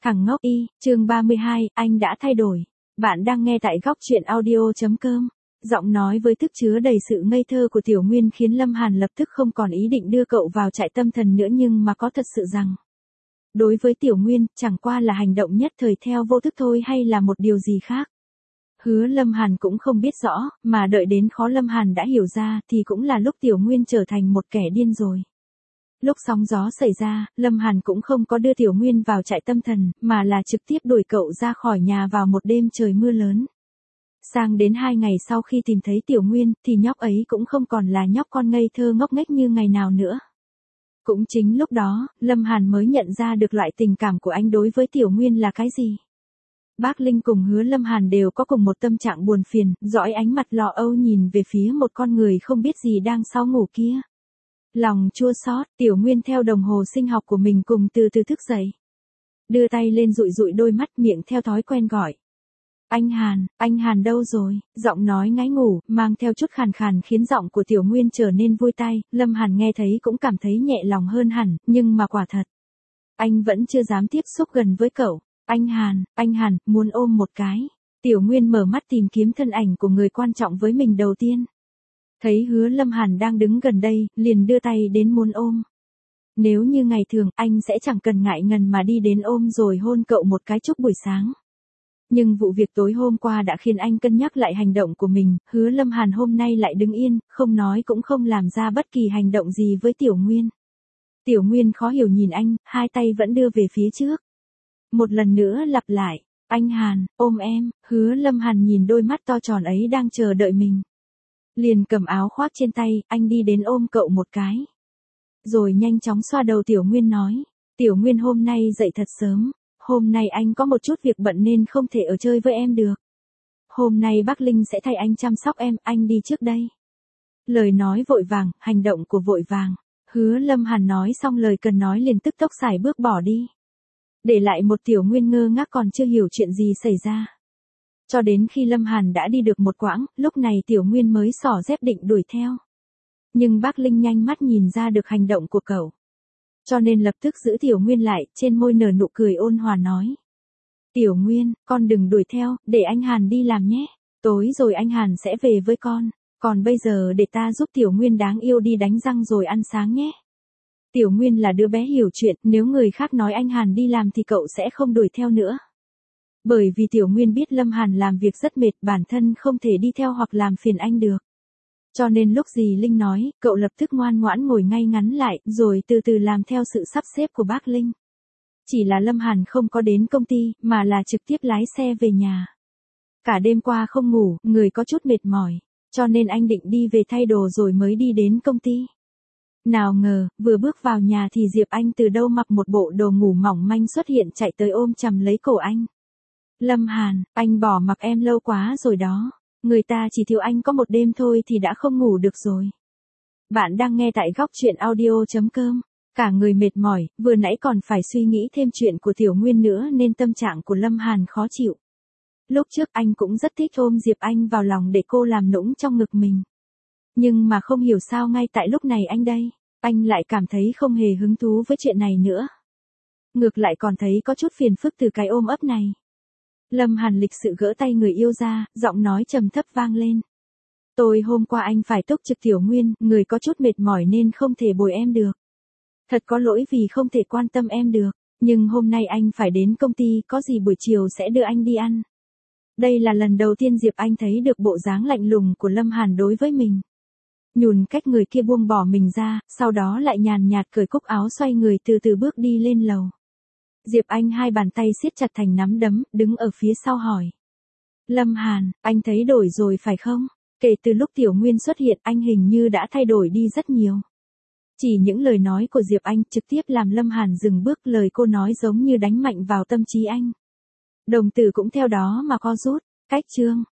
Thằng ngốc y, chương 32, anh đã thay đổi. Bạn đang nghe tại góc truyện audio.com. Giọng nói với thức chứa đầy sự ngây thơ của Tiểu Nguyên khiến Lâm Hàn lập tức không còn ý định đưa cậu vào trại tâm thần nữa, nhưng mà có thật sự rằng đối với Tiểu Nguyên, chẳng qua là hành động nhất thời theo vô thức thôi hay là một điều gì khác. Hứa Lâm Hàn cũng không biết rõ, mà đợi đến khó Lâm Hàn đã hiểu ra thì cũng là lúc Tiểu Nguyên trở thành một kẻ điên rồi. Lúc sóng gió xảy ra, Lâm Hàn cũng không có đưa Tiểu Nguyên vào trại tâm thần, mà là trực tiếp đuổi cậu ra khỏi nhà vào một đêm trời mưa lớn. Sang đến 2 ngày sau khi tìm thấy Tiểu Nguyên, thì nhóc ấy cũng không còn là nhóc con ngây thơ ngốc nghếch như ngày nào nữa. Cũng chính lúc đó, Lâm Hàn mới nhận ra được loại tình cảm của anh đối với Tiểu Nguyên là cái gì. Bác Linh cùng Hứa Lâm Hàn đều có cùng một tâm trạng buồn phiền, dõi ánh mặt lo âu nhìn về phía một con người không biết gì đang sau ngủ kia. Lòng chua xót, Tiểu Nguyên theo đồng hồ sinh học của mình cùng từ từ thức dậy. Đưa tay lên dụi dụi đôi mắt, miệng theo thói quen gọi. Anh Hàn đâu rồi? Giọng nói ngáy ngủ, mang theo chút khàn khàn khiến giọng của Tiểu Nguyên trở nên vui tai. Lâm Hàn nghe thấy cũng cảm thấy nhẹ lòng hơn hẳn, nhưng mà quả thật, anh vẫn chưa dám tiếp xúc gần với cậu. Anh Hàn, muốn ôm một cái. Tiểu Nguyên mở mắt tìm kiếm thân ảnh của người quan trọng với mình đầu tiên. Thấy Hứa Lâm Hàn đang đứng gần đây, liền đưa tay đến muốn ôm. Nếu như ngày thường, anh sẽ chẳng cần ngại ngần mà đi đến ôm rồi hôn cậu một cái chúc buổi sáng. Nhưng vụ việc tối hôm qua đã khiến anh cân nhắc lại hành động của mình. Hứa Lâm Hàn hôm nay lại đứng yên, không nói cũng không làm ra bất kỳ hành động gì với Tiểu Nguyên. Tiểu Nguyên khó hiểu nhìn anh, hai tay vẫn đưa về phía trước. Một lần nữa lặp lại, anh Hàn, ôm em. Hứa Lâm Hàn nhìn đôi mắt to tròn ấy đang chờ đợi mình. Liền cầm áo khoác trên tay, anh đi đến ôm cậu một cái. Rồi nhanh chóng xoa đầu Tiểu Nguyên nói. Tiểu Nguyên hôm nay dậy thật sớm. Hôm nay anh có một chút việc bận nên không thể ở chơi với em được. Hôm nay bác Linh sẽ thay anh chăm sóc em, anh đi trước đây. Lời nói vội vàng, hành động của vội vàng. Hứa Lâm Hàn nói xong lời cần nói liền tức tốc sải bước bỏ đi. Để lại một Tiểu Nguyên ngơ ngác còn chưa hiểu chuyện gì xảy ra. Cho đến khi Lâm Hàn đã đi được một quãng, lúc này Tiểu Nguyên mới xỏ dép định đuổi theo. Nhưng bác Linh nhanh mắt nhìn ra được hành động của cậu. Cho nên lập tức giữ Tiểu Nguyên lại, trên môi nở nụ cười ôn hòa nói. Tiểu Nguyên, con đừng đuổi theo, để anh Hàn đi làm nhé. Tối rồi anh Hàn sẽ về với con. Còn bây giờ để ta giúp Tiểu Nguyên đáng yêu đi đánh răng rồi ăn sáng nhé. Tiểu Nguyên là đứa bé hiểu chuyện, nếu người khác nói anh Hàn đi làm thì cậu sẽ không đuổi theo nữa. Bởi vì Tiểu Nguyên biết Lâm Hàn làm việc rất mệt, bản thân không thể đi theo hoặc làm phiền anh được. Cho nên lúc dì Linh nói, cậu lập tức ngoan ngoãn ngồi ngay ngắn lại, rồi từ từ làm theo sự sắp xếp của bác Linh. Chỉ là Lâm Hàn không có đến công ty, mà là trực tiếp lái xe về nhà. Cả đêm qua không ngủ, người có chút mệt mỏi, cho nên anh định đi về thay đồ rồi mới đi đến công ty. Nào ngờ, vừa bước vào nhà thì Diệp Anh từ đâu mặc một bộ đồ ngủ mỏng manh xuất hiện chạy tới ôm chầm lấy cổ anh. Lâm Hàn, anh bỏ mặc em lâu quá rồi đó. Người ta chỉ thiếu anh có một đêm thôi thì đã không ngủ được rồi. Bạn đang nghe tại góc truyện audio.com. Cả người mệt mỏi, vừa nãy còn phải suy nghĩ thêm chuyện của Tiểu Nguyên nữa nên tâm trạng của Lâm Hàn khó chịu. Lúc trước anh cũng rất thích ôm Diệp Anh vào lòng để cô làm nũng trong ngực mình. Nhưng mà không hiểu sao ngay tại lúc này anh lại cảm thấy không hề hứng thú với chuyện này nữa. Ngược lại còn thấy có chút phiền phức từ cái ôm ấp này. Lâm Hàn lịch sự gỡ tay người yêu ra, giọng nói trầm thấp vang lên. Tối hôm qua anh phải túc trực Tiểu Nguyên, người có chút mệt mỏi nên không thể bồi em được. Thật có lỗi vì không thể quan tâm em được, nhưng hôm nay anh phải đến công ty, có gì buổi chiều sẽ đưa anh đi ăn. Đây là lần đầu tiên Diệp Anh thấy được bộ dáng lạnh lùng của Lâm Hàn đối với mình. Nhùn cách người kia buông bỏ mình ra, sau đó lại nhàn nhạt cởi cúc áo xoay người từ từ bước đi lên lầu. Diệp Anh hai bàn tay siết chặt thành nắm đấm, đứng ở phía sau hỏi. Lâm Hàn, anh thấy đổi rồi phải không? Kể từ lúc Tiểu Nguyên xuất hiện anh hình như đã thay đổi đi rất nhiều. Chỉ những lời nói của Diệp Anh trực tiếp làm Lâm Hàn dừng bước, lời cô nói giống như đánh mạnh vào tâm trí anh. Đồng tử cũng theo đó mà co rút. Cách chương.